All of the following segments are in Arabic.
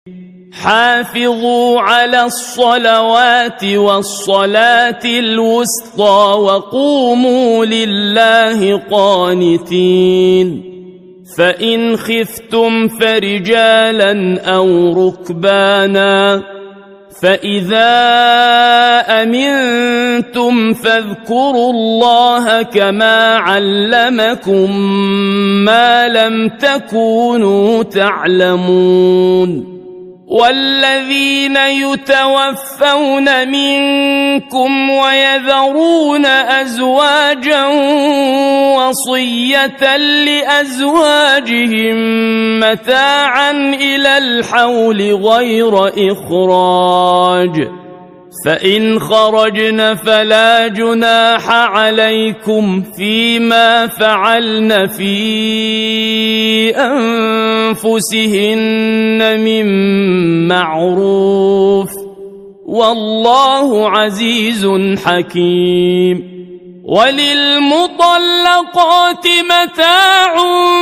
حافظوا على الصلوات والصلاة الوسطى وقوموا لله قانتين فإن خفتم فرجالا أو ركبانا فإذا أمنتم فاذكروا الله كما علمكم ما لم تكونوا تعلمون والذين يتوفون منكم ويذرون أزواجا وصية لأزواجهم متاعا إلى الحول غير إخراج فإن خرجن فلا جناح عليكم فيما فعلن في أنفسهن من معروف والله عزيز حكيم وللمطلقات متاع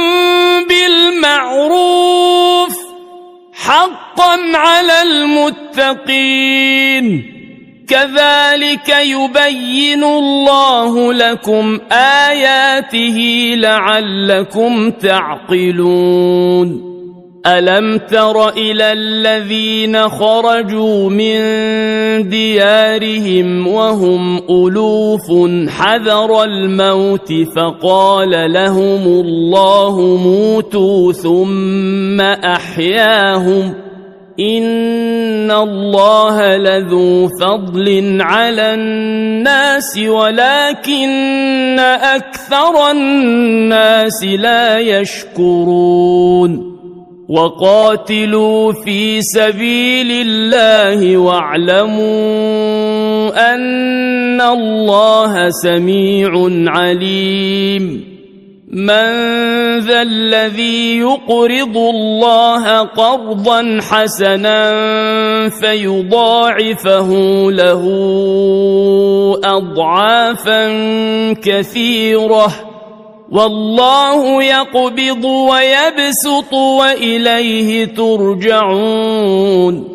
بالمعروف حقا على المتقين كذلك يبين الله لكم آياته لعلكم تعقلون ألم تر إلى الذين خرجوا من ديارهم وهم ألوف حذر الموت فقال لهم الله موتوا ثم أحياهم إن الله لذو فضل على الناس ولكن أكثر الناس لا يشكرون وقاتلوا في سبيل الله واعلموا أن الله سميع عليم من ذا الذي يقرض الله قرضا حسنا فيضاعفه له أضعافا كثيرة والله يقبض ويبسط وإليه ترجعون